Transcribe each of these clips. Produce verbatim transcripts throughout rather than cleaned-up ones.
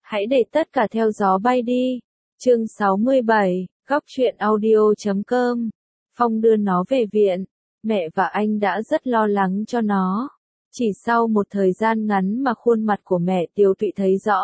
Hãy để tất cả theo gió bay đi. Chương sáu mươi bảy, góc truyện audio chấm com. Phong đưa nó về viện. Mẹ và anh đã rất lo lắng cho nó. Chỉ sau một thời gian ngắn mà khuôn mặt của mẹ tiều tụy thấy rõ.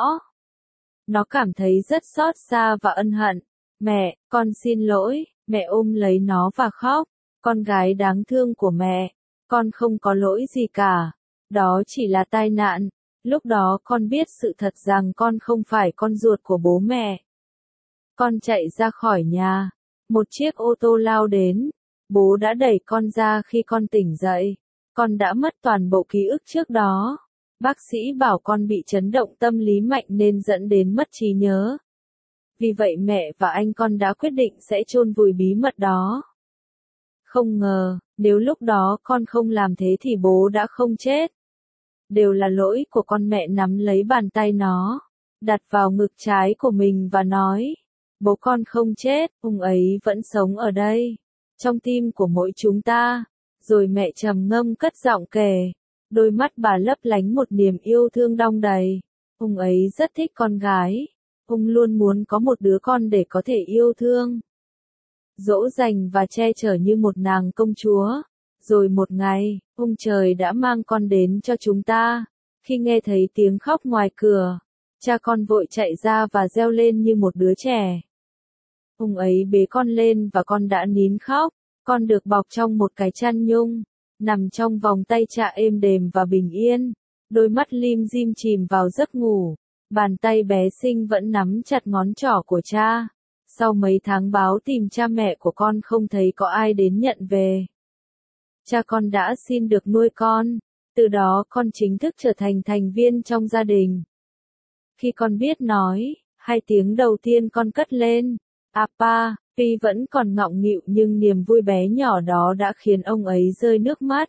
Nó cảm thấy rất xót xa và ân hận. Mẹ, con xin lỗi. Mẹ ôm lấy nó và khóc. Con gái đáng thương của mẹ. Con không có lỗi gì cả. Đó chỉ là tai nạn. Lúc đó con biết sự thật rằng con không phải con ruột của bố mẹ. Con chạy ra khỏi nhà. Một chiếc ô tô lao đến. Bố đã đẩy con ra khi con tỉnh dậy. Con đã mất toàn bộ ký ức trước đó. Bác sĩ bảo con bị chấn động tâm lý mạnh nên dẫn đến mất trí nhớ. Vì vậy mẹ và anh con đã quyết định sẽ chôn vùi bí mật đó. Không ngờ, nếu lúc đó con không làm thế thì bố đã không chết. Đều là lỗi của con. Mẹ nắm lấy bàn tay nó, đặt vào ngực trái của mình và nói, bố con không chết, ông ấy vẫn sống ở đây, trong tim của mỗi chúng ta. Rồi mẹ trầm ngâm cất giọng kể, đôi mắt bà lấp lánh một niềm yêu thương đong đầy. Ông ấy rất thích con gái, ông luôn muốn có một đứa con để có thể yêu thương, dỗ dành và che chở như một nàng công chúa. Rồi một ngày, ông trời đã mang con đến cho chúng ta. Khi nghe thấy tiếng khóc ngoài cửa, cha con vội chạy ra và reo lên như một đứa trẻ. Ông ấy bế con lên và con đã nín khóc. Con được bọc trong một cái chăn nhung, nằm trong vòng tay cha êm đềm và bình yên. Đôi mắt lim dim chìm vào giấc ngủ. Bàn tay bé xinh vẫn nắm chặt ngón trỏ của cha. Sau mấy tháng báo tìm cha mẹ của con không thấy có ai đến nhận về. Cha con đã xin được nuôi con. Từ đó con chính thức trở thành thành viên trong gia đình. Khi con biết nói, hai tiếng đầu tiên con cất lên, Appa, tuy vẫn còn ngọng nghịu nhưng niềm vui bé nhỏ đó đã khiến ông ấy rơi nước mắt.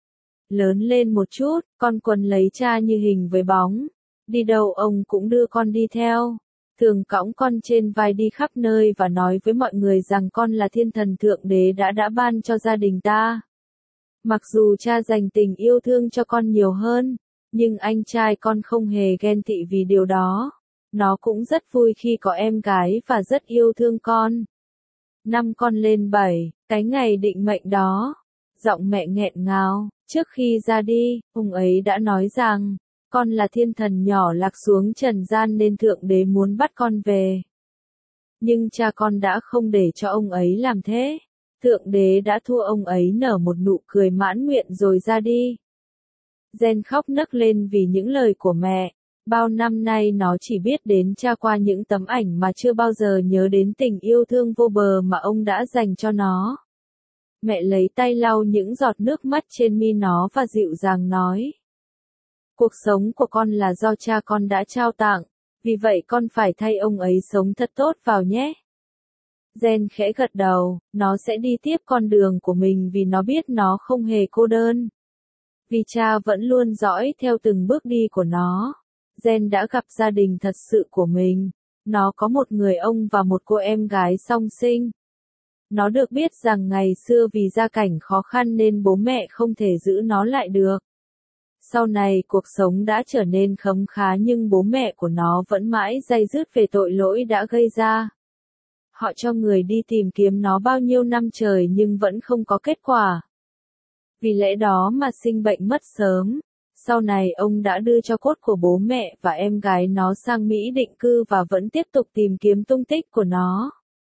Lớn lên một chút, con quấn lấy cha như hình với bóng. Đi đâu ông cũng đưa con đi theo. Thường cõng con trên vai đi khắp nơi và nói với mọi người rằng con là thiên thần thượng đế đã đã ban cho gia đình ta. Mặc dù cha dành tình yêu thương cho con nhiều hơn, nhưng anh trai con không hề ghen tị vì điều đó. Nó cũng rất vui khi có em gái và rất yêu thương con. Năm con lên bảy, cái ngày định mệnh đó, giọng mẹ nghẹn ngào. Trước khi ra đi, ông ấy đã nói rằng, con là thiên thần nhỏ lạc xuống trần gian nên thượng đế muốn bắt con về. Nhưng cha con đã không để cho ông ấy làm thế. Thượng đế đã thua ông ấy nở một nụ cười mãn nguyện rồi ra đi. Gen khóc nấc lên vì những lời của mẹ. Bao năm nay nó chỉ biết đến cha qua những tấm ảnh mà chưa bao giờ nhớ đến tình yêu thương vô bờ mà ông đã dành cho nó. Mẹ lấy tay lau những giọt nước mắt trên mi nó và dịu dàng nói. Cuộc sống của con là do cha con đã trao tặng, vì vậy con phải thay ông ấy sống thật tốt vào nhé. Gen khẽ gật đầu, nó sẽ đi tiếp con đường của mình vì nó biết nó không hề cô đơn. Vì cha vẫn luôn dõi theo từng bước đi của nó. Gen đã gặp gia đình thật sự của mình. Nó có một người ông và một cô em gái song sinh. Nó được biết rằng ngày xưa vì gia cảnh khó khăn nên bố mẹ không thể giữ nó lại được. Sau này cuộc sống đã trở nên khấm khá nhưng bố mẹ của nó vẫn mãi day dứt về tội lỗi đã gây ra. Họ cho người đi tìm kiếm nó bao nhiêu năm trời nhưng vẫn không có kết quả. Vì lẽ đó mà sinh bệnh mất sớm. Sau này ông đã đưa cho cốt của bố mẹ và em gái nó sang Mỹ định cư và vẫn tiếp tục tìm kiếm tung tích của nó.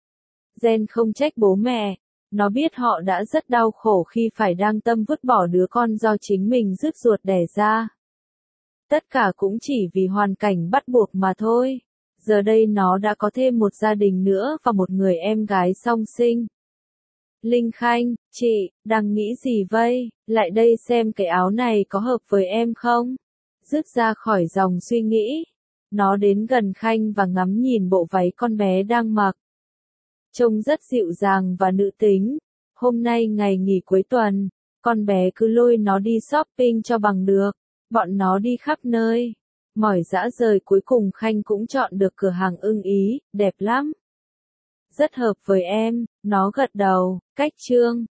Gen không trách bố mẹ. Nó biết họ đã rất đau khổ khi phải đang tâm vứt bỏ đứa con do chính mình rứt ruột đẻ ra. Tất cả cũng chỉ vì hoàn cảnh bắt buộc mà thôi. Giờ đây nó đã có thêm một gia đình nữa và một người em gái song sinh. Linh Khanh, chị, đang nghĩ gì vây? Lại đây xem cái áo này có hợp với em không? Dứt ra khỏi dòng suy nghĩ. Nó đến gần Khanh và ngắm nhìn bộ váy con bé đang mặc. Trông rất dịu dàng và nữ tính. Hôm nay ngày nghỉ cuối tuần, con bé cứ lôi nó đi shopping cho bằng được. Bọn nó đi khắp nơi. Mỏi dã rời cuối cùng Khanh cũng chọn được cửa hàng ưng ý, đẹp lắm. Rất hợp với em, nó gật đầu, cách chương.